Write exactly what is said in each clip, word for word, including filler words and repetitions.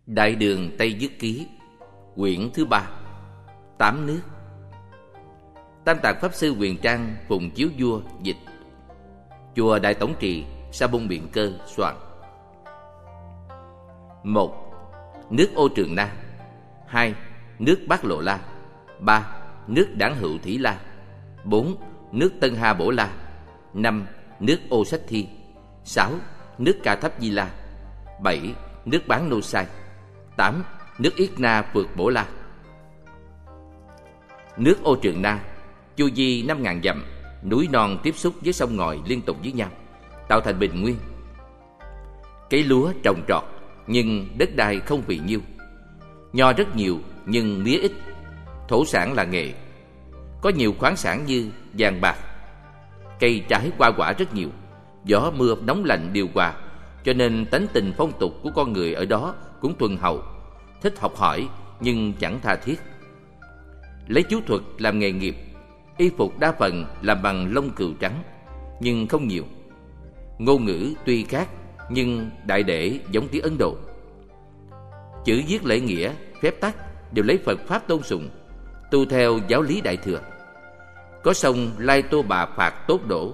Đại Đường Tây Nhất Ký, quyển thứ ba, Tám Nước. Tam Tạng Pháp Sư Huyền Trang Phùng Chiếu Vua dịch. Chùa Đại Tổng Trì, Sa Bôn Biện Cơ soạn. Một. Nước Ô Trường Na. Hai. Nước Bát Lộ La. Ba. Nước Đảng Hữu Thủy La. Bốn. Nước Tân Ha Bổ La. Năm. Nước Ô Sách Thi. Sáu. Nước Ca Thấp Di La. Bảy. Nước Bán Nô Sai. Tám. Nước Yết Na Phượt Bổ La. Nước Ô Trường Na, chu vi năm ngàn dặm, núi non tiếp xúc với sông ngòi liên tục với nhau, tạo thành bình nguyên. Cây lúa trồng trọt, nhưng đất đai không phì nhiêu. Nho rất nhiều, nhưng mía ít. Thổ sản là nghề. Có nhiều khoáng sản như vàng bạc. Cây trái hoa quả rất nhiều. Gió mưa nóng lạnh điều hòa, cho nên tánh tình phong tục của con người ở đó cũng thuần hậu, thích học hỏi nhưng chẳng tha thiết. Lấy chú thuật làm nghề nghiệp, y phục đa phần làm bằng lông cừu trắng, nhưng không nhiều. Ngôn ngữ tuy khác, nhưng đại để giống tiếng Ấn Độ. Chữ viết lễ nghĩa, phép tắc đều lấy Phật Pháp tôn sùng, tu theo giáo lý Đại Thừa. Có sông Lai Tô Bà Phạt Tốt Đổ.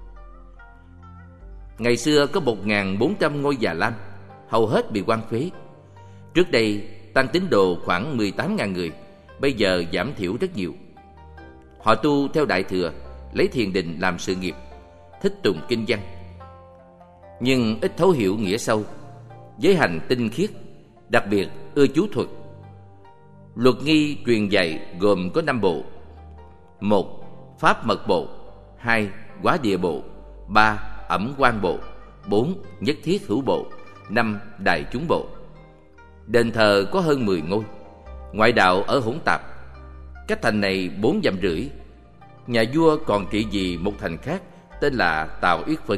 Ngày xưa có một nghìn bốn trăm ngôi già lam, hầu hết bị hoang phế. Trước đây tăng tín đồ khoảng mười tám nghìn người, bây giờ giảm thiểu rất nhiều. Họ tu theo Đại Thừa, lấy thiền định làm sự nghiệp, thích tụng kinh văn, nhưng ít thấu hiểu nghĩa sâu, giới hành tinh khiết, đặc biệt ưa chú thuật. Luật nghi truyền dạy gồm có năm bộ: một. Pháp mật bộ. Hai. Quá địa bộ. Ba. Ẩm quan bộ. Bốn. Nhất thiết hữu bộ. Năm. Đại chúng bộ. Đền thờ có hơn mười ngôi. Ngoại đạo ở hỗn tạp. Cách thành này bốn dặm rưỡi. Nhà vua còn trị vì một thành khác tên là Tào Yết Phấn.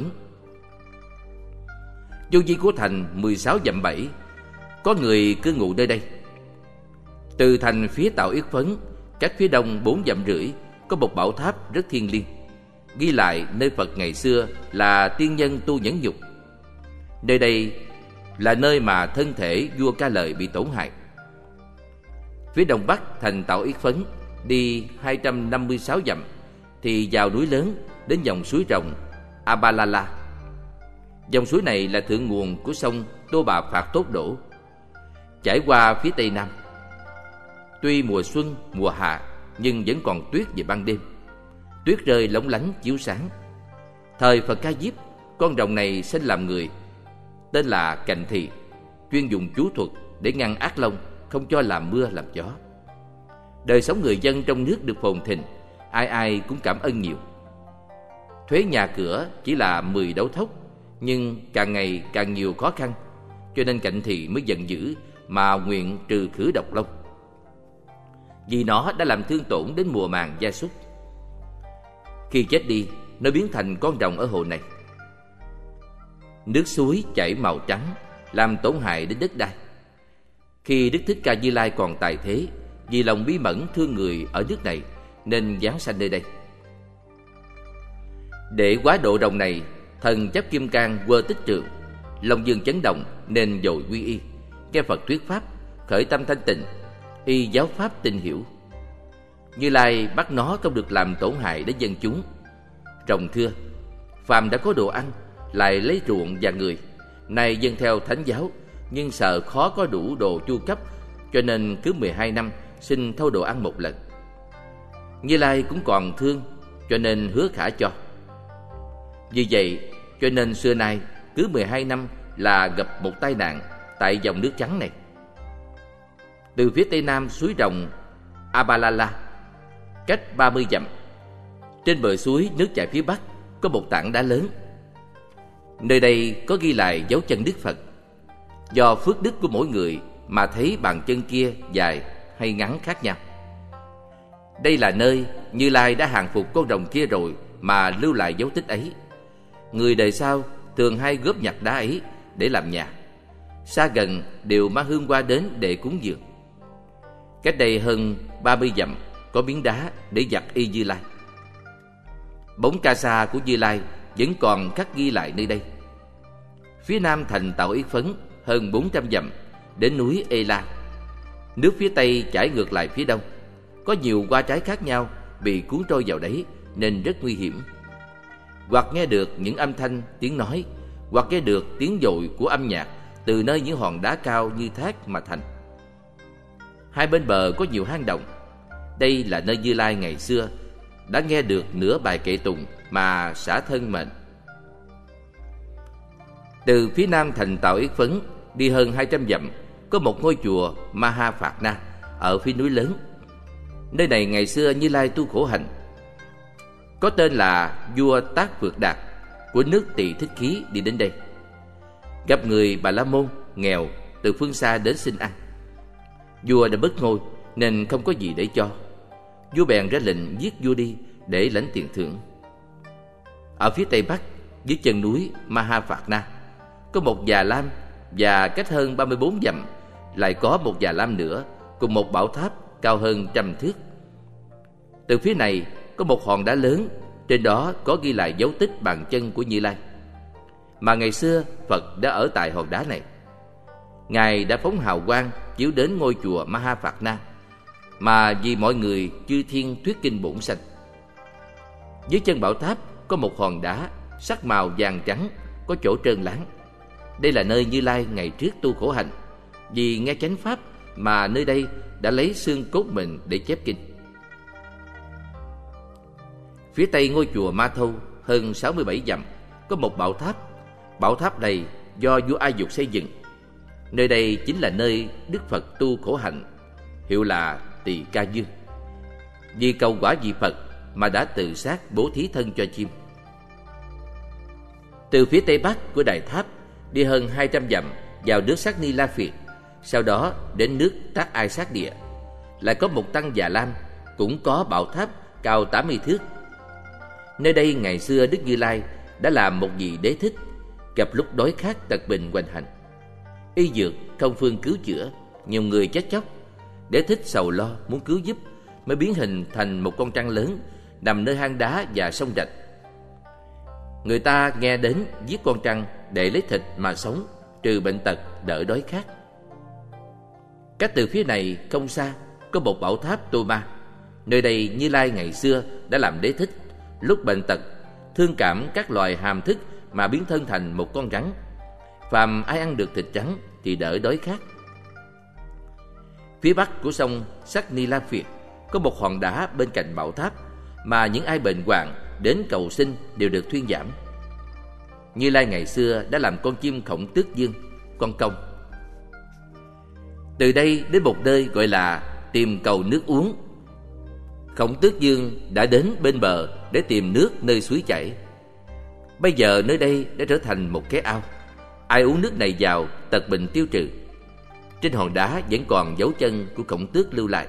Chu vi của thành mười sáu dặm bảy. Có người cư ngụ nơi đây. Từ thành phía Tào Yết Phấn, cách phía đông bốn dặm rưỡi, có một bảo tháp rất thiêng liêng, ghi lại nơi Phật ngày xưa là tiên nhân tu nhẫn nhục. Nơi đây là nơi mà thân thể vua Ca Lợi bị tổn hại. Phía đông bắc thành Tào Yết Phấn, đi hai trăm năm mươi sáu dặm thì vào núi lớn, đến dòng suối rồng Abalala. Dòng suối này là thượng nguồn của sông Tô Bà Phạt Tốt Đổ, chảy qua phía tây nam. Tuy mùa xuân, mùa hạ, nhưng vẫn còn tuyết về ban đêm. Tuyết rơi lóng lánh chiếu sáng. Thời Phật Ca Diếp, con rồng này sinh làm người, tên là Cành Thì, chuyên dùng chú thuật để ngăn ác long, không cho làm mưa làm gió. Đời sống người dân trong nước được phồn thịnh, ai ai cũng cảm ơn nhiều. Thuế nhà cửa chỉ là mười đấu thóc, nhưng càng ngày càng nhiều khó khăn, cho nên Cành Thì mới giận dữ mà nguyện trừ khử độc long, vì nó đã làm thương tổn đến mùa màng gia súc. Khi chết đi, nó biến thành con rồng ở hồ này. Nước suối chảy màu trắng, làm tổn hại đến đất đai. Khi Đức Thích Ca Di Lai còn tại thế, vì lòng bí mẫn thương người ở nước này, nên giáng sanh nơi đây. Để quá độ rồng này, thần chấp kim cang quơ tích trượng, Long Dương chấn động nên dội quy y, nghe Phật thuyết pháp, khởi tâm thanh tịnh, y giáo pháp tinh hiểu. Như Lai bắt nó không được làm tổn hại đến dân chúng. Rồng thưa: phàm đã có đồ ăn, lại lấy ruộng và người, nay dân theo thánh giáo, nhưng sợ khó có đủ đồ chu cấp, cho nên cứ mười hai năm xin thâu đồ ăn một lần. Như Lai cũng còn thương, cho nên hứa khả cho. Vì vậy cho nên xưa nay cứ mười hai năm là gặp một tai nạn tại dòng nước trắng này. Từ phía tây nam suối rồng Abalala, cách ba mươi dặm, trên bờ suối nước chảy phía bắc, có một tảng đá lớn. Nơi đây có ghi lại dấu chân Đức Phật. Do phước đức của mỗi người mà thấy bàn chân kia dài hay ngắn khác nhau. Đây là nơi Như Lai đã hàng phục con rồng kia rồi mà lưu lại dấu tích ấy. Người đời sau thường hay góp nhặt đá ấy để làm nhà. Xa gần đều mang hương hoa đến để cúng dường. Cách đây hơn ba mươi dặm có miếng đá để giặt y Như Lai. Bóng ca sa của Như Lai vẫn còn khắc ghi lại nơi đây. Phía nam thành Tào Yết Phấn hơn bốn trăm dặm đến núi Ê La. Nước phía Tây chảy ngược lại phía Đông. Có nhiều hoa trái khác nhau bị cuốn trôi vào đấy nên rất nguy hiểm. Hoặc nghe được những âm thanh, tiếng nói, hoặc nghe được tiếng dội của âm nhạc từ nơi những hòn đá cao như thác mà thành. Hai bên bờ có nhiều hang động. Đây là nơi Như Lai ngày xưa đã nghe được nửa bài kệ tụng mà xả thân mệnh. Từ phía nam thành Tào Yết Phấn đi hơn hai trăm dặm có một ngôi chùa Maha Phạt Na ở phía núi lớn. Nơi này ngày xưa Như Lai tu khổ hạnh. Có tên là vua Tác Phược Đạt của nước Tỳ Thích Khí đi đến đây. Gặp người Bà La Môn nghèo từ phương xa đến xin ăn. Vua đã mất ngôi nên không có gì để cho. Vua bèn ra lệnh giết vua đi để lãnh tiền thưởng. Ở phía tây bắc dưới chân núi Maha Phạt Na có một già lam, và cách hơn ba mươi bốn dặm lại có một già lam nữa cùng một bảo tháp cao hơn trăm thước. Từ phía này có một hòn đá lớn, trên đó có ghi lại dấu tích bàn chân của Như Lai, mà ngày xưa Phật đã ở tại hòn đá này. Ngài đã phóng hào quang chiếu đến ngôi chùa Maha Phạt Na, mà vì mọi người chư thiên thuyết kinh bổn sanh. Dưới chân bảo tháp có một hòn đá sắc màu vàng trắng, có chỗ trơn láng. Đây là nơi Như Lai ngày trước tu khổ hạnh. Vì nghe chánh pháp mà nơi đây đã lấy xương cốt mình để chép kinh. Phía tây ngôi chùa Ma Thâu hơn sáu mươi bảy dặm có một bảo tháp. Bảo tháp này do vua A Dục xây dựng. Nơi đây chính là nơi Đức Phật tu khổ hạnh, hiệu là Tỳ Ca Dương. Vì cầu quả vị Phật mà đã tự sát bố thí thân cho chim. Từ phía tây bắc của đài tháp đi hơn hai trăm dặm vào nước Sắc Ni La Phiệt, sau đó đến nước Tác Ai Sát Địa. Lại có một tăng Già Lam, cũng có bảo tháp cao tám mươi thước. Nơi đây ngày xưa Đức Như Lai đã làm một vị đế thích, gặp lúc đói khát tật bệnh hoành hành. Y dược không phương cứu chữa, nhiều người chết chóc. Đế thích sầu lo muốn cứu giúp, mới biến hình thành một con trăng lớn nằm nơi hang đá và sông rạch. Người ta nghe đến giết con trăng để lấy thịt mà sống, trừ bệnh tật, đỡ đói khát. Cách từ phía này không xa có một bảo tháp Tô Ma. Nơi đây Như Lai ngày xưa đã làm đế thích, lúc bệnh tật thương cảm các loài hàm thức mà biến thân thành một con rắn. Phàm ai ăn được thịt trắng thì đỡ đói khát. Phía bắc của sông Sắc Ni La Phiệt có một hòn đá bên cạnh bảo tháp, mà những ai bệnh hoạn đến cầu xin đều được thuyên giảm. Như Lai ngày xưa đã làm con chim Khổng Tước Dương, con công. Từ đây đến một nơi gọi là tìm cầu nước uống. Khổng Tước Dương đã đến bên bờ để tìm nước nơi suối chảy. Bây giờ nơi đây đã trở thành một cái ao. Ai uống nước này vào, tật bệnh tiêu trừ. Trên hòn đá vẫn còn dấu chân của Khổng Tước lưu lại.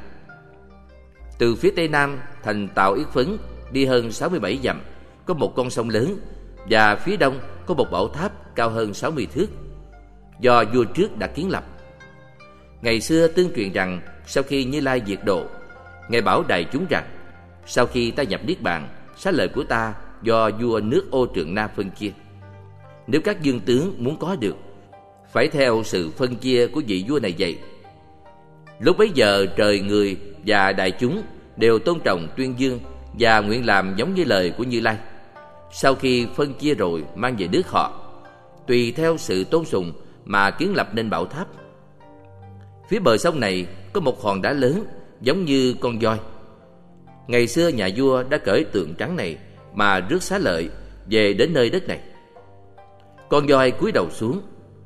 Từ phía tây nam thành Tào Yết Phấn đi hơn sáu mươi bảy dặm có một con sông lớn, và phía đông có một bảo tháp cao hơn sáu mươi thước, do vua trước đã kiến lập. Ngày xưa tương truyền rằng sau khi Như Lai diệt độ, Ngài bảo đại chúng rằng: sau khi ta nhập niết bàn, xá lợi của ta do vua nước Ô Trượng Na phân chia. Nếu các dương tướng muốn có được, phải theo sự phân chia của vị vua này vậy. Lúc bấy giờ trời người và đại chúng đều tôn trọng tuyên dương và nguyện làm giống như lời của Như Lai. Sau khi phân chia rồi mang về nước họ, tùy theo sự tôn sùng mà kiến lập nên bảo tháp. Phía bờ sông này có một hòn đá lớn giống như con voi. Ngày xưa nhà vua đã cởi tượng trắng này mà rước xá lợi về đến nơi đất này. Con voi cúi đầu xuống.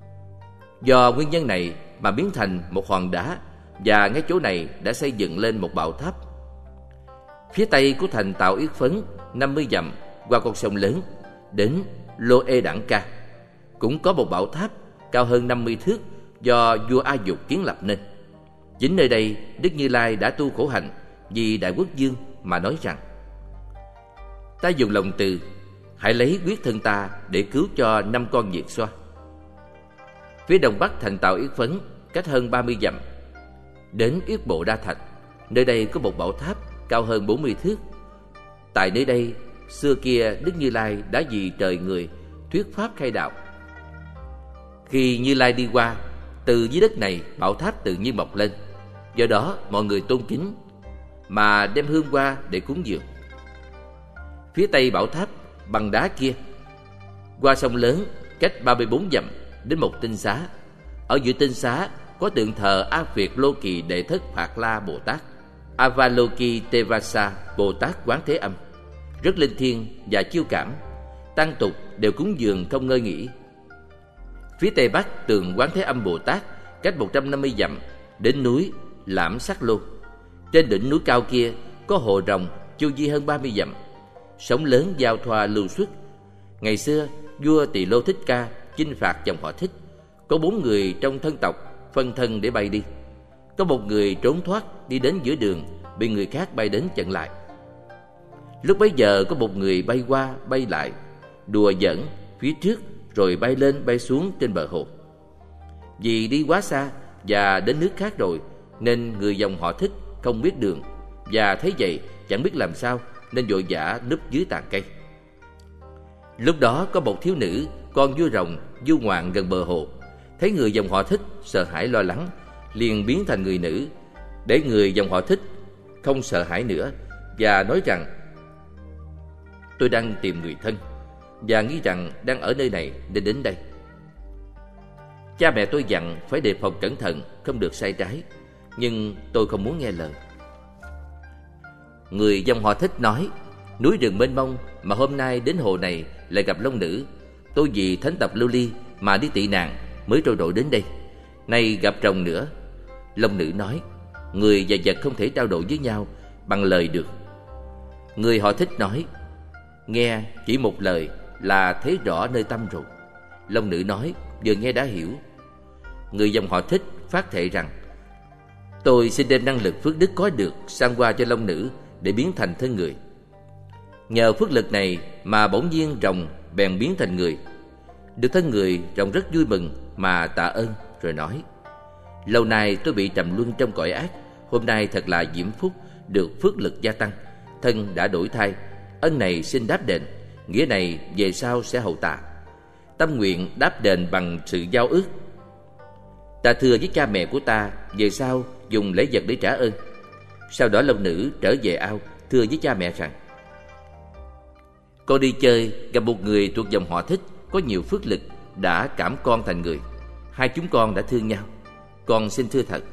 Do nguyên nhân này mà biến thành một hòn đá, và ngay chỗ này đã xây dựng lên một bảo tháp. Phía tây của thành Tào Yết Phấn năm mươi dặm qua con sông lớn đến Lô Ê Đảng Ca, cũng có một bảo tháp cao hơn năm mươi thước do vua A Dục kiến lập nên. Chính nơi đây Đức Như Lai đã tu khổ hạnh vì Đại Quốc Dương mà nói rằng: ta dùng lòng từ, hãy lấy quyết thân ta để cứu cho năm con Việt Xoa. Phía đông bắc thành Tào Yết Phấn cách hơn ba mươi dặm đến Yết Bộ Đa Thạch. Nơi đây có một bảo tháp cao hơn bốn mươi thước. Tại nơi đây xưa kia Đức Như Lai đã vì trời người thuyết pháp khai đạo. Khi Như Lai đi qua, từ dưới đất này bảo tháp tự nhiên mọc lên. Do đó mọi người tôn kính mà đem hương hoa để cúng dường. Phía tây bảo tháp bằng đá kia, qua sông lớn cách ba mươi bốn dặm đến một tinh xá. Ở giữa tinh xá có tượng thờ A Việt Lô Kỳ Đệ Thất Phạt La Bồ Tát, Avalokitevasa Bồ Tát Quán Thế Âm, rất linh thiêng và chiêu cảm. Tăng tục đều cúng dường không ngơi nghỉ. Phía tây bắc tượng Quán Thế Âm Bồ Tát cách một trăm năm mươi dặm đến núi Lảm Sắc Lô. Trên đỉnh núi cao kia có hồ rồng chu vi hơn ba mươi dặm, sóng lớn giao thoa lưu xuất. Ngày xưa vua Tỳ Lô Thích Ca chinh phạt dòng họ Thích, có bốn người trong thân tộc phân thân để bay đi. Có một người trốn thoát đi đến giữa đường, bị người khác bay đến chặn lại. Lúc bấy giờ có một người bay qua bay lại, đùa giỡn phía trước rồi bay lên bay xuống trên bờ hồ. Vì đi quá xa và đến nước khác rồi, nên người dòng họ Thích không biết đường, và thấy vậy chẳng biết làm sao, nên vội vã núp dưới tàn cây. Lúc đó có một thiếu nữ con vua rồng du ngoạn gần bờ hồ, thấy người dòng họ Thích sợ hãi lo lắng, liền biến thành người nữ, để người dòng họ Thích không sợ hãi nữa, và nói rằng: tôi đang tìm người thân và nghĩ rằng đang ở nơi này nên đến đây. Cha mẹ tôi dặn phải đề phòng cẩn thận, không được sai trái, nhưng tôi không muốn nghe lời. Người dòng họ Thích nói: núi rừng mênh mông mà hôm nay đến hồ này lại gặp long nữ, tôi vì thánh tộc lưu ly mà đi tị nạn mới trôi nổi đến đây, nay gặp rồng nữa. Long nữ nói: người và vật không thể trao đổi với nhau bằng lời được. Người họ Thích nói: nghe chỉ một lời là thấy rõ nơi tâm rồi. Long nữ nói: vừa nghe đã hiểu. Người dòng họ Thích phát thệ rằng: tôi xin đem năng lực phước đức có được sang qua cho long nữ để biến thành thân người. Nhờ phước lực này mà bỗng nhiên rồng bèn biến thành người. Được thân người, rồng rất vui mừng mà tạ ơn, rồi nói: lâu nay tôi bị trầm luân trong cõi ác, hôm nay thật là diễm phúc, được phước lực gia tăng, thân đã đổi thay. Ân này xin đáp đền, nghĩa này về sau sẽ hậu tạ. Tâm nguyện đáp đền bằng sự giao ước. Ta thưa với cha mẹ của ta, về sau dùng lễ vật để trả ơn. Sau đó long nữ trở về ao, thưa với cha mẹ rằng: con đi chơi gặp một người thuộc dòng họ Thích có nhiều phước lực, đã cảm con thành người. Hai chúng con đã thương nhau, con xin thưa thật.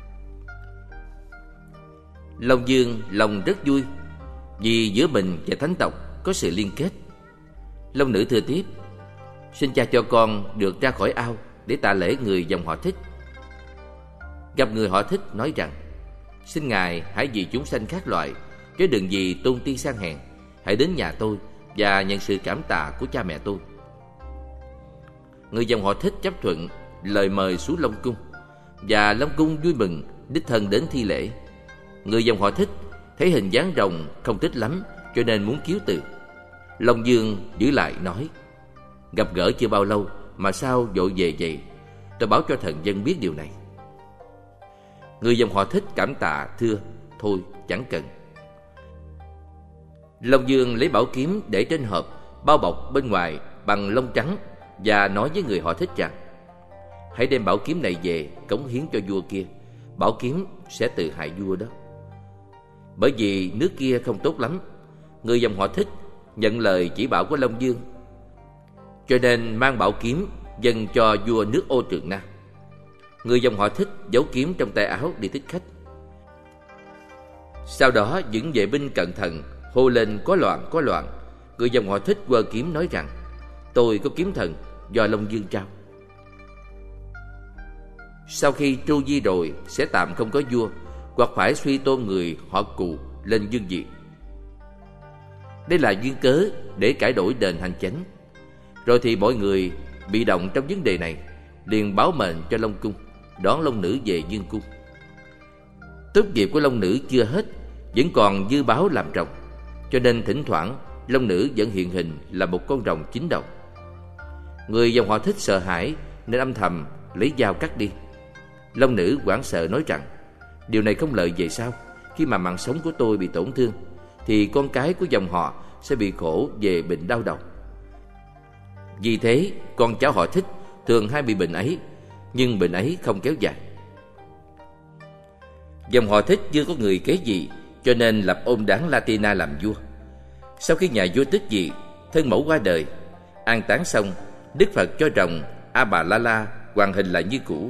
Long Dương lòng rất vui, vì giữa mình và thánh tộc có sự liên kết. Long nữ thưa tiếp: xin cha cho con được ra khỏi ao để tạ lễ người dòng họ Thích. Gặp người họ Thích nói rằng: xin ngài hãy vì chúng sanh khác loại, chứ đừng vì tôn ti sang hèn, hãy đến nhà tôi và nhận sự cảm tạ của cha mẹ tôi. Người dòng họ Thích chấp thuận lời mời xuống Long Cung, và Long Cung vui mừng đích thân đến thi lễ. Người dòng họ Thích thấy hình dáng rồng không thích lắm, cho nên muốn kiếu từ. Long Dương giữ lại nói: gặp gỡ chưa bao lâu mà sao vội về vậy, tôi báo cho thần dân biết điều này. Người dòng họ Thích cảm tạ thưa: thôi chẳng cần. Long Dương lấy bảo kiếm để trên hộp, bao bọc bên ngoài bằng lông trắng, và nói với người họ Thích rằng: hãy đem bảo kiếm này về cống hiến cho vua kia, bảo kiếm sẽ tự hại vua đó. Bởi vì nước kia không tốt lắm. Người dòng họ Thích nhận lời chỉ bảo của Long Dương, cho nên mang bảo kiếm dâng cho vua nước Ô Trường Nam. Người dòng họ Thích giấu kiếm trong tay áo đi thích khách. Sau đó những vệ binh cẩn thận hô lên: có loạn, có loạn. Người dòng họ Thích quơ kiếm nói rằng: tôi có kiếm thần do Long Dương trao. Sau khi tru di rồi sẽ tạm không có vua, hoặc phải suy tôn người họ Cù lên vương vị. Đây là duyên cớ để cải đổi đền hành chánh. Rồi thì mọi người bị động trong vấn đề này, liền báo mệnh cho Long Cung đón long nữ về dương cung. Tốt nghiệp của long nữ chưa hết, vẫn còn dư báo làm rồng, cho nên thỉnh thoảng long nữ vẫn hiện hình là một con rồng chín đầu. Người dòng họ Thích sợ hãi nên âm thầm lấy dao cắt đi. Long nữ hoảng sợ nói rằng: điều này không lợi về sau, khi mà mạng sống của tôi bị tổn thương, thì con cái của dòng họ sẽ bị khổ về bệnh đau đầu. Vì thế con cháu họ Thích thường hay bị bệnh ấy, nhưng bệnh ấy không kéo dài. Dòng họ Thích chưa có người kế vị, cho nên lập ôn đán Latina làm vua. Sau khi nhà vua Tích Dị, thân mẫu qua đời, an táng xong, Đức Phật cho rồng A Bà La La hoàn hình lại như cũ.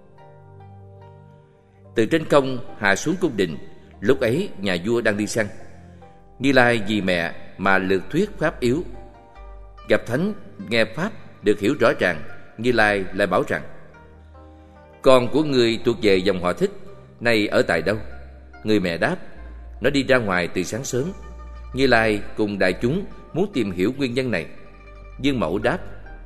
Từ trên không hạ xuống cung đình. Lúc ấy nhà vua đang đi săn. Như Lai vì mẹ mà lược thuyết pháp yếu. Gặp thánh nghe pháp được hiểu rõ ràng, Như Lai lại bảo rằng: con của ngươi thuộc về dòng họ Thích, nay ở tại đâu? Người mẹ đáp: nó đi ra ngoài từ sáng sớm. Như Lai cùng đại chúng muốn tìm hiểu nguyên nhân này. Dương Mẫu đáp: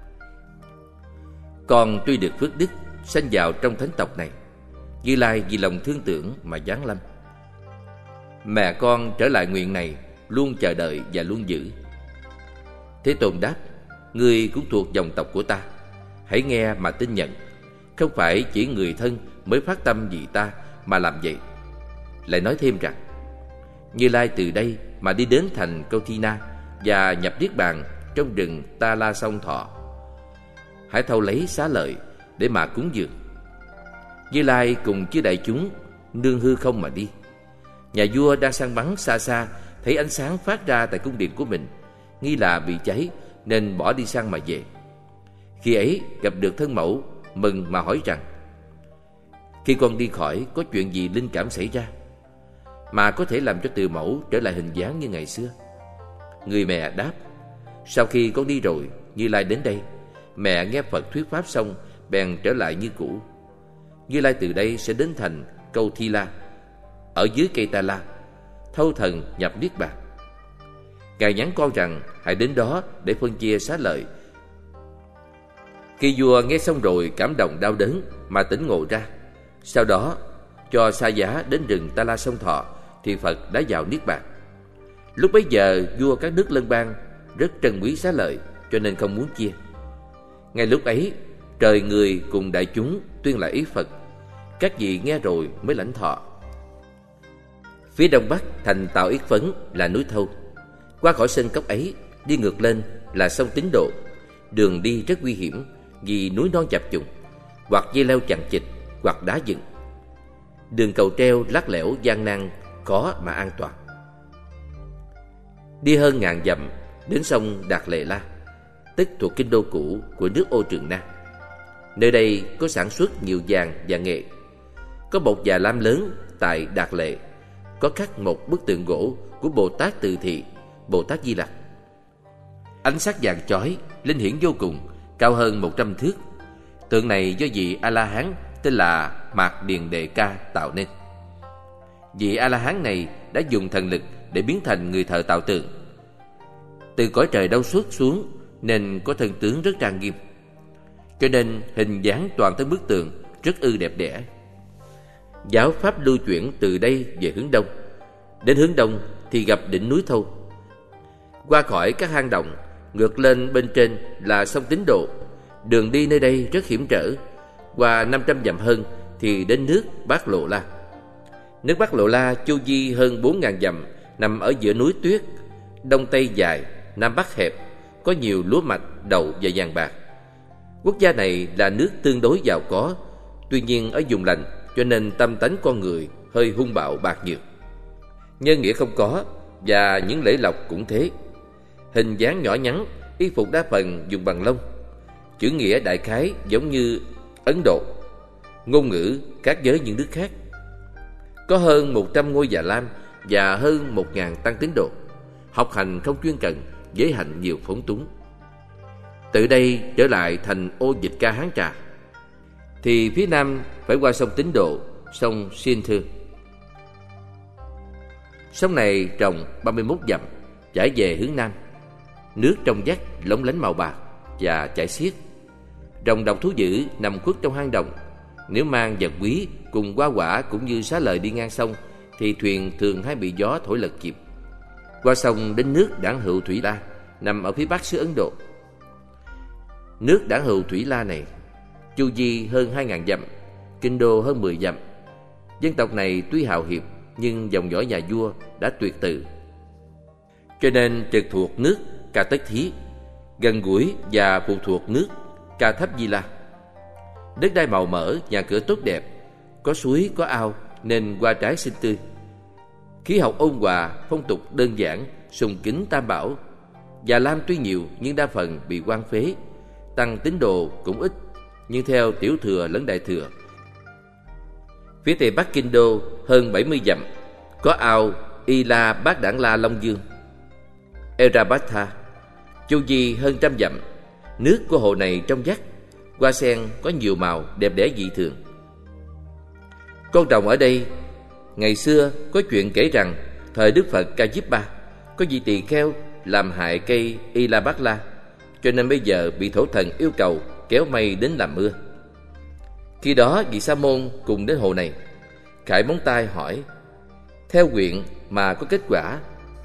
con tuy được phước đức sanh vào trong thánh tộc này. Như Lai vì lòng thương tưởng mà giáng lâm. Mẹ con trở lại nguyện này, luôn chờ đợi và luôn giữ. Thế Tôn đáp: ngươi cũng thuộc dòng tộc của ta, hãy nghe mà tin nhận. Không phải chỉ người thân mới phát tâm vì ta mà làm vậy. Lại nói thêm rằng: Như Lai từ đây mà đi đến thành Câu Thi Na và nhập niết bàn trong rừng Ta La Song Thọ. Hãy thâu lấy xá lợi để mà cúng dường. Như Lai cùng với đại chúng nương hư không mà đi. Nhà vua đang săn bắn xa xa, thấy ánh sáng phát ra tại cung điện của mình, nghi là bị cháy nên bỏ đi săn mà về. Khi ấy gặp được thân mẫu, mừng mà hỏi rằng: khi con đi khỏi có chuyện gì linh cảm xảy ra mà có thể làm cho từ mẫu trở lại hình dáng như ngày xưa? Người mẹ đáp: sau khi con đi rồi, Như Lai đến đây, mẹ nghe Phật thuyết pháp xong bèn trở lại như cũ. Như Lai từ đây sẽ đến thành Câu Thi La, ở dưới cây Ta La, thâu thần nhập niết bàn. Ngài nhắn con rằng hãy đến đó để phân chia xá lợi. Khi vua nghe xong rồi cảm động đau đớn mà tỉnh ngộ ra. Sau đó cho xa giá đến rừng Ta La Song Thọ, thì Phật đã vào niết bàn. Lúc bấy giờ vua các nước lân bang rất trân quý xá lợi, cho nên không muốn chia. Ngay lúc ấy trời người cùng đại chúng tuyên lại ý Phật. Các vị nghe rồi mới lãnh thọ. Phía đông bắc thành Tạo Yết Phấn là núi Thâu. Qua khỏi sơn cốc ấy, đi ngược lên là sông Tín Độ. Đường đi rất nguy hiểm vì núi non chập trùng, hoặc dây leo chằng chịt, hoặc đá dựng. Đường cầu treo lắc lẻo gian nan, khó mà an toàn. Đi hơn ngàn dặm đến sông Đạt Lệ La, tức thuộc kinh đô cũ của nước Ô Trường Nam. Nơi đây có sản xuất nhiều vàng và nghệ. Có một già lam lớn tại Đạt Lệ, có khắc một bức tượng gỗ của Bồ Tát Từ Thị, Bồ Tát Di Lặc. Ánh sắc vàng chói, linh hiển vô cùng, cao hơn một trăm thước. Tượng này do vị A-la-hán tên là Mạc Điền Đệ Ca tạo nên. Vị A-la-hán này đã dùng thần lực để biến thành người thợ tạo tượng. Từ cõi trời đâu xuất xuống nên có thân tướng rất trang nghiêm, cho nên hình dáng toàn thân bức tượng rất ư đẹp đẽ. Giáo pháp lưu chuyển từ đây về hướng đông. Đến hướng đông thì gặp đỉnh núi Thâu. Qua khỏi các hang động, ngược lên bên trên là sông Tín Độ. Đường đi nơi đây rất hiểm trở. Qua năm trăm dặm hơn thì đến nước Bát Lộ La. Nước Bát Lộ La chu vi hơn bốn ngàn dặm, nằm ở giữa núi tuyết, đông tây dài, nam bắc hẹp, có nhiều lúa mạch, đậu và vàng bạc. Quốc gia này là nước tương đối giàu có, tuy nhiên ở vùng lành, cho nên tâm tánh con người hơi hung bạo bạc nhược. Nhân nghĩa không có, và những lễ lộc cũng thế. Hình dáng nhỏ nhắn, y phục đa phần dùng bằng lông. Chữ nghĩa đại khái giống như Ấn Độ. Ngôn ngữ khác với những nước khác. Có hơn một trăm ngôi Già Lam và hơn một ngàn tăng tín đồ. Học hành không chuyên cần, giới hạnh nhiều phóng túng. Từ đây trở lại thành Ô Dịch Ca Hán Trà, thì phía nam phải qua sông Tín Độ, sông Xiên Thư. Sông này rộng ba mươi mốt dặm, chảy về hướng nam. Nước trong vắt lóng lánh màu bạc và chảy xiết. Rồng độc thú dữ nằm khuất trong hang động. Nếu mang vật quý cùng hoa quả cũng như xá lợi đi ngang sông, thì thuyền thường hay bị gió thổi lật chìm. Qua sông đến nước Đảng Hữu Thủy La, nằm ở phía bắc xứ Ấn Độ. Nước Đảng Hữu Thủy La này chu vi hơn hai ngàn dặm, kinh đô hơn mười dặm. Dân tộc này tuy hào hiệp, nhưng dòng dõi nhà vua đã tuyệt tự, cho nên trực thuộc nước Ca Tất Thí, gần gũi và phụ thuộc nước Ca Thấp Di La. Đất đai màu mỡ, nhà cửa tốt đẹp, có suối, có ao nên hoa trái xinh tươi. Khí hậu ôn hòa, phong tục đơn giản, sùng kính tam bảo. Già Lam tuy nhiều nhưng đa phần bị hoang phế. Tăng tín đồ cũng ít, nhưng theo tiểu thừa lẫn đại thừa. Phía tây bắc kinh đô hơn bảy mươi dặm, có ao Y La Bát Đảng La Long Dương, Erapatha. Chu vi hơn trăm dặm, nước của hồ này trong vắt, hoa sen có nhiều màu đẹp đẽ dị thường. Con rồng ở đây, ngày xưa có chuyện kể rằng thời Đức Phật Ca Diếp Ba có vị tỳ kheo làm hại cây Y La Bát La, cho nên bây giờ bị thổ thần yêu cầu kéo mây đến làm mưa. Khi đó vị Sa môn cùng đến hồ này, khải móng tay hỏi, theo nguyện mà có kết quả.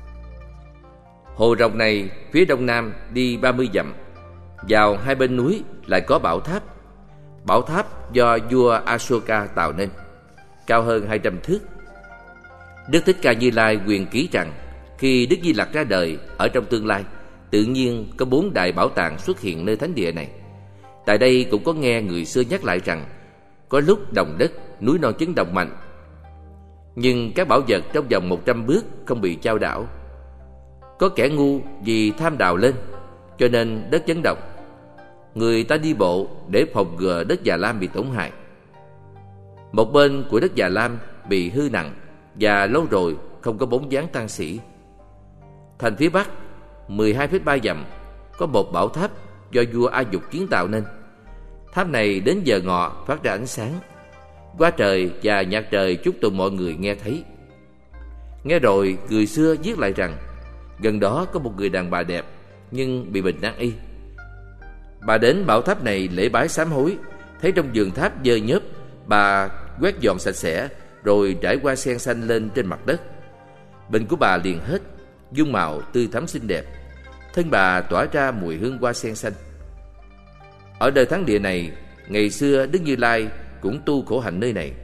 Hồ rồng này phía đông nam đi ba mươi dặm, vào hai bên núi lại có bảo tháp. Bảo tháp do vua Asoka tạo nên, cao hơn hai trăm thước. Đức Thích Ca Như Lai huyền ký rằng khi Đức Di Lặc ra đời ở trong tương lai, tự nhiên có bốn đại bảo tàng xuất hiện nơi thánh địa này. Tại đây cũng có nghe người xưa nhắc lại rằng có lúc động đất, núi non chấn động mạnh, nhưng các bảo vật trong vòng một trăm bước không bị chao đảo. Có kẻ ngu vì tham đào lên, cho nên đất chấn động. Người ta đi bộ để phòng ngừa đất Già Lam bị tổn hại. Một bên của đất Già Lam bị hư nặng và lâu rồi không có bóng dáng tang sĩ. Thành phía bắc mười hai phẩy ba dặm có một bảo tháp do vua A Dục kiến tạo nên. Tháp này đến giờ ngọ phát ra ánh sáng. Hoa trời và nhạc trời chúc tụng mọi người nghe thấy. Nghe rồi người xưa viết lại rằng gần đó có một người đàn bà đẹp nhưng bị bệnh nan y. Bà đến bảo tháp này lễ bái sám hối, thấy trong vườn tháp dơ nhớp, bà quét dọn sạch sẽ rồi trải hoa sen xanh lên trên mặt đất. Bệnh của bà liền hết, dung mạo tươi thắm xinh đẹp, thân bà tỏa ra mùi hương hoa sen xanh. Ở đời thắng địa này, ngày xưa Đức Như Lai cũng tu khổ hạnh nơi này.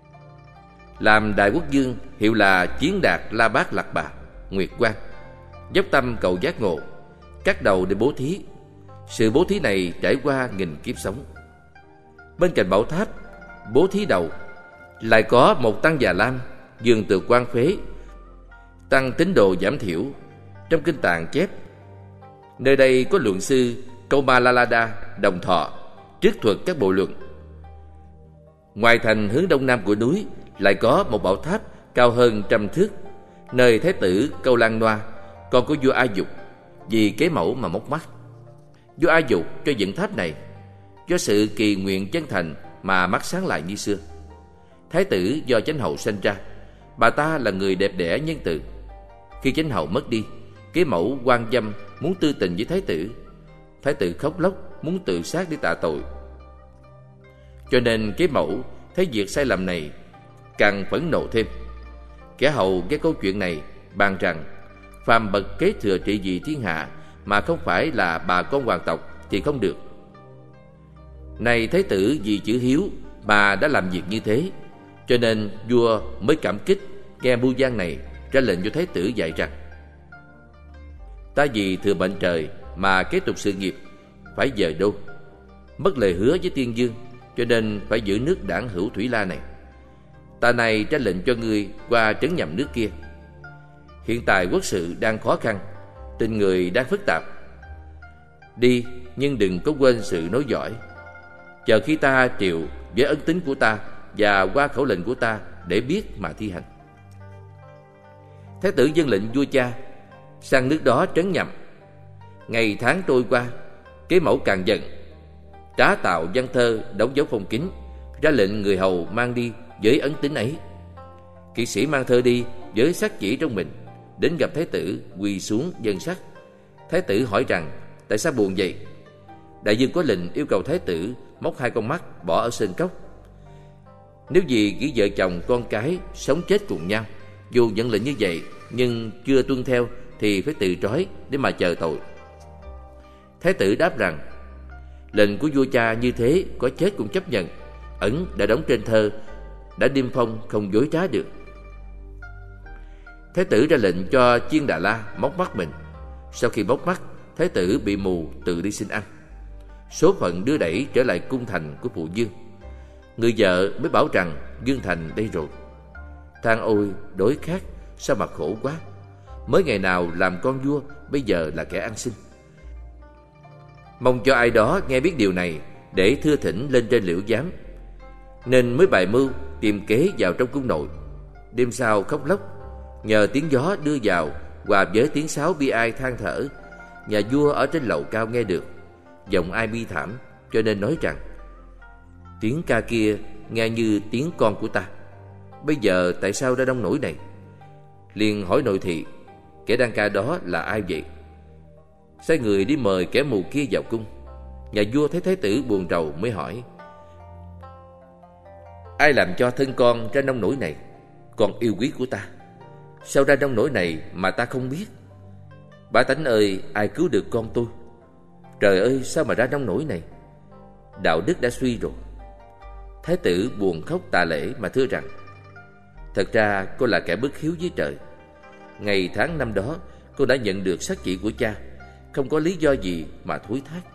Làm đại quốc vương hiệu là Chiến Đạt La Bát Lạc Bà Nguyệt Quang, dốc tâm cầu giác ngộ, cắt đầu để bố thí. Sự bố thí này trải qua nghìn kiếp sống. Bên cạnh bảo tháp bố thí đầu lại có một tăng Già Lam, vườn tược quan phế, tăng tín đồ giảm thiểu. Trong kinh tạng chép, nơi đây có luận sư Kaumalalada đồng thọ trích thuật các bộ luận. Ngoài thành hướng đông nam của núi lại có một bảo tháp cao hơn trăm thước, nơi thái tử Câu Lan Noa, con của vua A Dục, vì kế mẫu mà móc mắt. Vua A Dục cho dựng tháp này, do sự kỳ nguyện chân thành mà mắt sáng lại như xưa. Thái tử do chánh hậu sinh ra, bà ta là người đẹp đẽ nhân từ. Khi chánh hậu mất đi, kế mẫu quan dâm muốn tư tình với thái tử. Thái tử khóc lóc muốn tự sát để tạ tội. Cho nên kế mẫu thấy việc sai lầm này càng phẫn nộ thêm. Kẻ hầu nghe câu chuyện này bàn rằng phàm bậc kế thừa trị vì thiên hạ mà không phải là bà con hoàng tộc thì không được. Này thái tử vì chữ hiếu mà đã làm việc như thế, cho nên vua mới cảm kích nghe mưu gian này, ra lệnh cho thái tử dạy rằng: ta vì thừa mệnh trời mà kế tục sự nghiệp, phải dời đô, mất lời hứa với tiên dương, cho nên phải giữ nước đảng hữu Thủy La này. Ta này ra lệnh cho ngươi qua trấn nhậm nước kia. Hiện tại quốc sự đang khó khăn, tình người đang phức tạp. Đi, nhưng đừng có quên sự nối dõi. Chờ khi ta triệu với ân tín của ta và qua khẩu lệnh của ta để biết mà thi hành. Thái tử dâng lệnh vua cha sang nước đó trấn nhậm. Ngày tháng trôi qua, kế mẫu càng giận, trá tạo văn thơ đóng dấu phong kín, ra lệnh người hầu mang đi với ấn tín ấy. Kỵ sĩ mang thơ đi với sắc chỉ trong mình, đến gặp thái tử quỳ xuống dâng sắc. Thái tử hỏi rằng tại sao buồn vậy? Đại vương có lệnh yêu cầu thái tử móc hai con mắt bỏ ở sơn cốc. Nếu vì nghĩ vợ chồng con cái sống chết cùng nhau, dù nhận lệnh như vậy nhưng chưa tuân theo thì phải tự trói để mà chờ tội. Thái tử đáp rằng lệnh của vua cha như thế, có chết cũng chấp nhận. Ẩn đã đóng trên thơ, đã niêm phong không dối trá được. Thái tử ra lệnh cho Chiên Đà La móc mắt mình. Sau khi móc mắt, thái tử bị mù tự đi xin ăn. số phận đưa đẩy trở lại cung thành của phụ Dương. Người vợ mới bảo rằng Dương Thành đây rồi. Than ôi đối khác, sao mà khổ quá. Mới ngày nào làm con vua, bây giờ là kẻ ăn xin. Mong cho ai đó nghe biết điều này để thưa thỉnh lên trên liễu giám, nên mới bài mưu tìm kế vào trong cung nội. Đêm sau khóc lóc, nhờ tiếng gió đưa vào hòa với tiếng sáo bi ai than thở. Nhà vua ở trên lầu cao nghe được, giọng ai bi thảm, cho nên nói rằng: tiếng ca kia nghe như tiếng con của ta, bây giờ tại sao ra nông nỗi này? Liền hỏi nội thị, kẻ đang ca đó là ai vậy? Sai người đi mời kẻ mù kia vào cung. Nhà vua thấy thái tử buồn rầu mới hỏi: ai làm cho thân con ra nông nỗi này? Con yêu quý của ta, sao ra nông nỗi này mà ta không biết? Bá tánh ơi, ai cứu được con tôi? Trời ơi, sao mà ra nông nỗi này? Đạo đức đã suy rồi. Thái tử buồn khóc tạ lễ mà thưa rằng: thật ra con là kẻ bất hiếu với trời. Ngày tháng năm đó con đã nhận được sắc chỉ của cha, không có lý do gì mà thối thác.